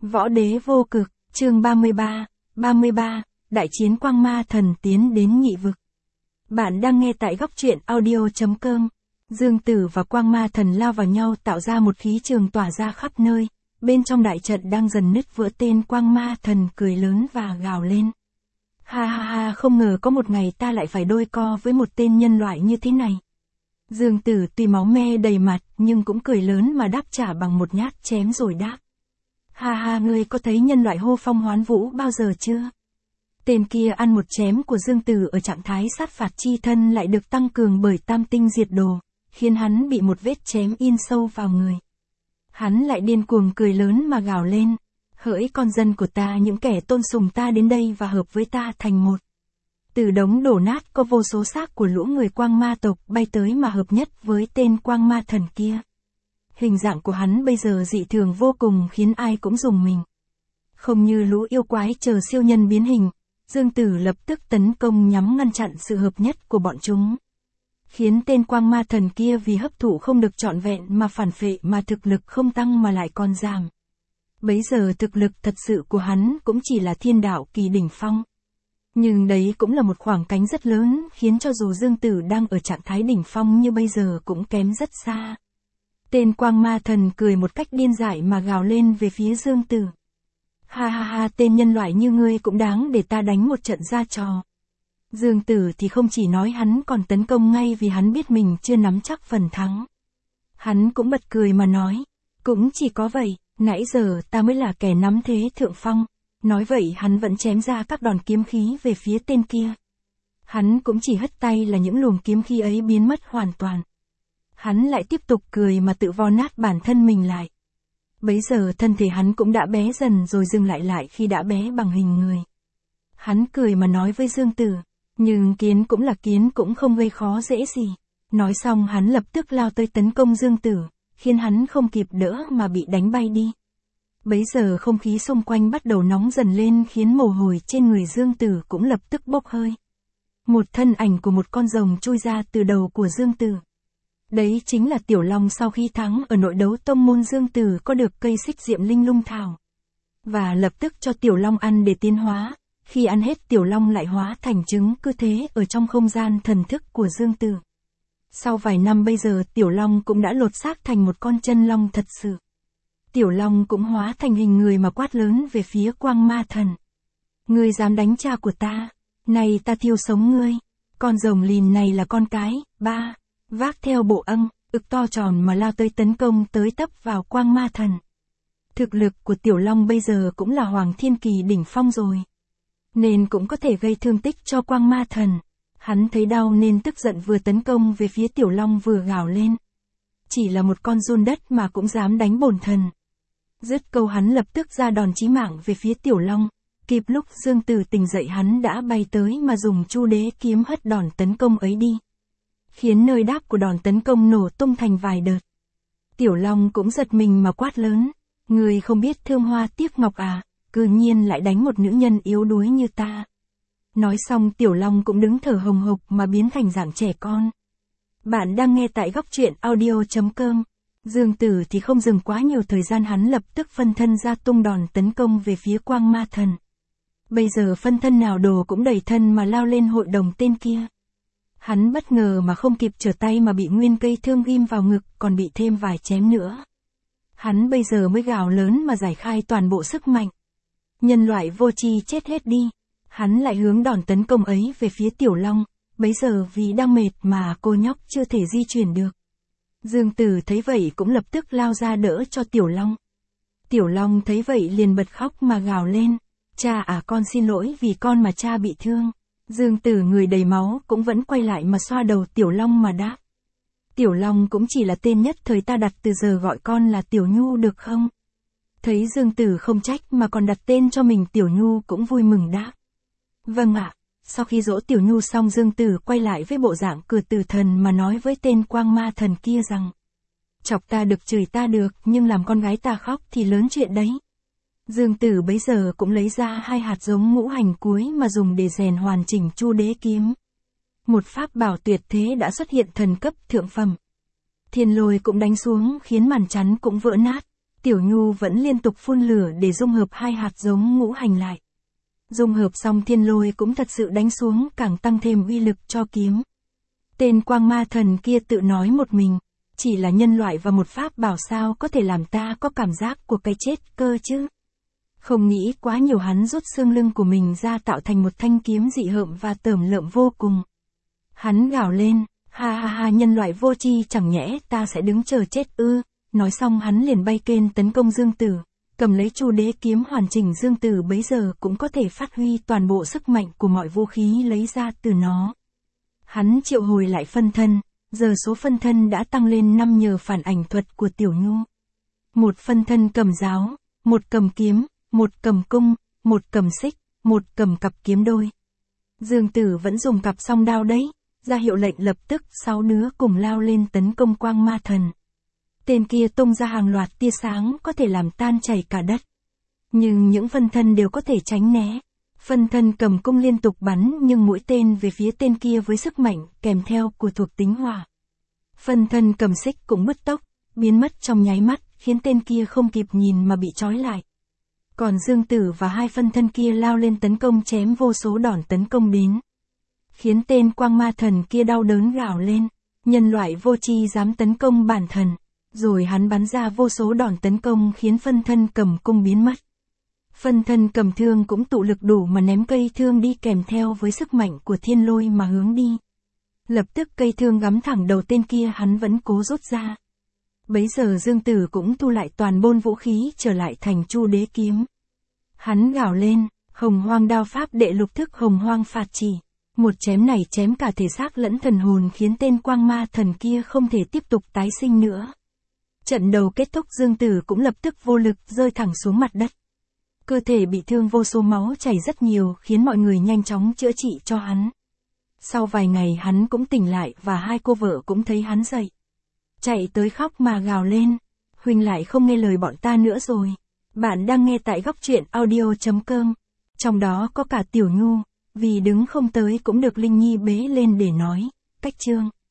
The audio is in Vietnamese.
Võ đế vô cực, chương 33, Đại chiến quang ma thần tiến đến nhị vực. Bạn đang nghe tại góc truyện audio.com. Dương Tử và quang ma thần lao vào nhau tạo ra một khí trường tỏa ra khắp nơi. Bên trong đại trận đang dần nứt vỡ, tên quang ma thần cười lớn và gào lên. Ha ha ha, không ngờ có một ngày ta lại phải đôi co với một tên nhân loại như thế này. Dương Tử tuy máu me đầy mặt nhưng cũng cười lớn mà đáp trả bằng một nhát chém rồi đáp. Ha ha, ngươi có thấy nhân loại hô phong hoán vũ bao giờ chưa? Tên kia ăn một chém của Dương Tử ở trạng thái sát phạt chi thân lại được tăng cường bởi tam tinh diệt đồ, khiến hắn bị một vết chém in sâu vào người. Hắn lại điên cuồng cười lớn mà gào lên. Hỡi con dân của ta, những kẻ tôn sùng ta đến đây và hợp với ta thành một. Từ đống đổ nát có vô số xác của lũ người quang ma tộc bay tới mà hợp nhất với tên quang ma thần kia. Hình dạng của hắn bây giờ dị thường vô cùng khiến ai cũng rùng mình. Không như lũ yêu quái chờ siêu nhân biến hình, Dương Tử lập tức tấn công nhắm ngăn chặn sự hợp nhất của bọn chúng. Khiến tên quang ma thần kia vì hấp thụ không được trọn vẹn mà phản phệ, mà thực lực không tăng mà lại còn giảm. Bấy giờ thực lực thật sự của hắn cũng chỉ là thiên đạo kỳ đỉnh phong. Nhưng đấy cũng là một khoảng cách rất lớn, khiến cho dù Dương Tử đang ở trạng thái đỉnh phong như bây giờ cũng kém rất xa. Tên quang ma thần cười một cách điên dại mà gào lên về phía Dương Tử. Ha ha ha, tên nhân loại như ngươi cũng đáng để ta đánh một trận ra trò. Dương Tử thì không chỉ nói, hắn còn tấn công ngay vì hắn biết mình chưa nắm chắc phần thắng. Hắn cũng bật cười mà nói, cũng chỉ có vậy, nãy giờ ta mới là kẻ nắm thế thượng phong. Nói vậy hắn vẫn chém ra các đòn kiếm khí về phía tên kia. Hắn cũng chỉ hất tay là những luồng kiếm khí ấy biến mất hoàn toàn. Hắn lại tiếp tục cười mà tự vo nát bản thân mình lại. Bấy giờ thân thể hắn cũng đã bé dần rồi dừng lại khi đã bé bằng hình người. Hắn cười mà nói với Dương Tử, nhưng kiến cũng là kiến, cũng không gây khó dễ gì. Nói xong hắn lập tức lao tới tấn công Dương Tử, khiến hắn không kịp đỡ mà bị đánh bay đi. Bấy giờ không khí xung quanh bắt đầu nóng dần lên, khiến mồ hôi trên người Dương Tử cũng lập tức bốc hơi. Một thân ảnh của một con rồng chui ra từ đầu của Dương Tử. Đấy chính là Tiểu Long. Sau khi thắng ở nội đấu tông môn, Dương Tử có được cây xích diệm linh lung thảo. Và lập tức cho Tiểu Long ăn để tiến hóa. Khi ăn hết, Tiểu Long lại hóa thành trứng, cứ thế ở trong không gian thần thức của Dương Tử. Sau vài năm bây giờ Tiểu Long cũng đã lột xác thành một con chân long thật sự. Tiểu Long cũng hóa thành hình người mà quát lớn về phía quang ma thần. Ngươi dám đánh cha của ta, này ta thiêu sống ngươi. Con rồng lìn này là con cái, vác theo bộ ưng, ực to tròn mà lao tới tấn công tới tấp vào quang ma thần. Thực lực của Tiểu Long bây giờ cũng là Hoàng Thiên Kỳ đỉnh phong rồi, nên cũng có thể gây thương tích cho quang ma thần. Hắn thấy đau nên tức giận vừa tấn công về phía Tiểu Long vừa gào lên. Chỉ là một con giun đất mà cũng dám đánh bổn thần. Dứt câu hắn lập tức ra đòn chí mạng về phía Tiểu Long. Kịp lúc Dương Tử tỉnh dậy, hắn đã bay tới mà dùng Chu Đế kiếm hất đòn tấn công ấy đi, khiến nơi đáp của đòn tấn công nổ tung thành vài đợt. Tiểu Long cũng giật mình mà quát lớn, người không biết thương hoa tiếc ngọc à, cư nhiên lại đánh một nữ nhân yếu đuối như ta. Nói xong Tiểu Long cũng đứng thở hồng hộc mà biến thành dạng trẻ con. Bạn đang nghe tại góc truyện audio.com. Dương Tử thì không dừng quá nhiều thời gian, hắn lập tức phân thân ra tung đòn tấn công về phía quang ma thần. Bây giờ phân thân nào đồ cũng đầy thân mà lao lên hội đồng tên kia. Hắn bất ngờ mà không kịp trở tay mà bị nguyên cây thương ghim vào ngực, còn bị thêm vài chém nữa. Hắn bây giờ mới gào lớn mà giải khai toàn bộ sức mạnh. Nhân loại vô tri chết hết đi. Hắn lại hướng đòn tấn công ấy về phía Tiểu Long. Bấy giờ vì đang mệt mà cô nhóc chưa thể di chuyển được. Dương Tử thấy vậy cũng lập tức lao ra đỡ cho Tiểu Long. Tiểu Long thấy vậy liền bật khóc mà gào lên. Cha à, con xin lỗi vì con mà cha bị thương. Dương Tử người đầy máu cũng vẫn quay lại mà xoa đầu Tiểu Long mà đáp. Tiểu Long cũng chỉ là tên nhất thời ta đặt, từ giờ gọi con là Tiểu Nhu được không? Thấy Dương Tử không trách mà còn đặt tên cho mình, Tiểu Nhu cũng vui mừng đáp. Vâng ạ. Sau khi dỗ Tiểu Nhu xong, Dương Tử quay lại với bộ dạng cửa tử thần mà nói với tên quang ma thần kia rằng. Chọc ta được chửi ta được, nhưng làm con gái ta khóc thì lớn chuyện đấy. Dương Tử bấy giờ cũng lấy ra 2 hạt giống ngũ hành cuối mà dùng để rèn hoàn chỉnh Chu Đế kiếm. Một pháp bảo tuyệt thế đã xuất hiện, thần cấp thượng phẩm. Thiên lôi cũng đánh xuống khiến màn chắn cũng vỡ nát. Tiểu Nhu vẫn liên tục phun lửa để dung hợp hai hạt giống ngũ hành lại. Dung hợp xong thiên lôi cũng thật sự đánh xuống, càng tăng thêm uy lực cho kiếm. Tên quang ma thần kia tự nói một mình, chỉ là nhân loại và một pháp bảo sao có thể làm ta có cảm giác của cái chết cơ chứ. Không nghĩ quá nhiều, hắn rút xương lưng của mình ra tạo thành một thanh kiếm dị hợm và tởm lợm vô cùng. Hắn gào lên, ha ha ha, nhân loại vô tri, chẳng nhẽ ta sẽ đứng chờ chết ư. Nói xong hắn liền bay kên tấn công Dương Tử, cầm lấy Chu Đế kiếm hoàn chỉnh. Dương Tử bấy giờ cũng có thể phát huy toàn bộ sức mạnh của mọi vũ khí lấy ra từ nó. Hắn triệu hồi lại phân thân, giờ số phân thân đã tăng lên 5 nhờ phản ảnh thuật của Tiểu Nhu. Một phân thân cầm giáo, một cầm kiếm, một cầm cung, một cầm xích, một cầm cặp kiếm đôi. Dương Tử vẫn dùng cặp song đao đấy, ra hiệu lệnh lập tức 6 đứa cùng lao lên tấn công quang ma thần. Tên kia tung ra hàng loạt tia sáng có thể làm tan chảy cả đất. Nhưng những phân thân đều có thể tránh né. Phân thân cầm cung liên tục bắn nhưng mũi tên về phía tên kia với sức mạnh kèm theo của thuộc tính hỏa. Phân thân cầm xích cũng bứt tốc, biến mất trong nháy mắt, khiến tên kia không kịp nhìn mà bị trói lại. Còn Dương Tử và hai phân thân kia lao lên tấn công, chém vô số đòn tấn công đến. Khiến tên quang ma thần kia đau đớn gào lên, nhân loại vô tri dám tấn công bản thần. Rồi hắn bắn ra vô số đòn tấn công khiến phân thân cầm cung biến mất. Phân thân cầm thương cũng tụ lực đủ mà ném cây thương đi kèm theo với sức mạnh của thiên lôi mà hướng đi. Lập tức cây thương gắm thẳng đầu tên kia, hắn vẫn cố rút ra. Bấy giờ Dương Tử cũng thu lại toàn bộ vũ khí trở lại thành Chu Đế kiếm. Hắn gào lên, Hồng Hoang đao pháp đệ lục thức Hồng Hoang phạt chỉ. Một chém này chém cả thể xác lẫn thần hồn khiến tên quang ma thần kia không thể tiếp tục tái sinh nữa. Trận đầu kết thúc, Dương Tử cũng lập tức vô lực rơi thẳng xuống mặt đất. Cơ thể bị thương vô số, máu chảy rất nhiều khiến mọi người nhanh chóng chữa trị cho hắn. Sau vài ngày hắn cũng tỉnh lại và hai cô vợ cũng thấy hắn dậy. Chạy tới khóc mà gào lên, huynh lại không nghe lời bọn ta nữa rồi. Bạn đang nghe tại Góc Truyện Audio.com. Trong đó có cả Tiểu Nhu, vì đứng không tới cũng được Linh Nhi bế lên để nói. Cách chương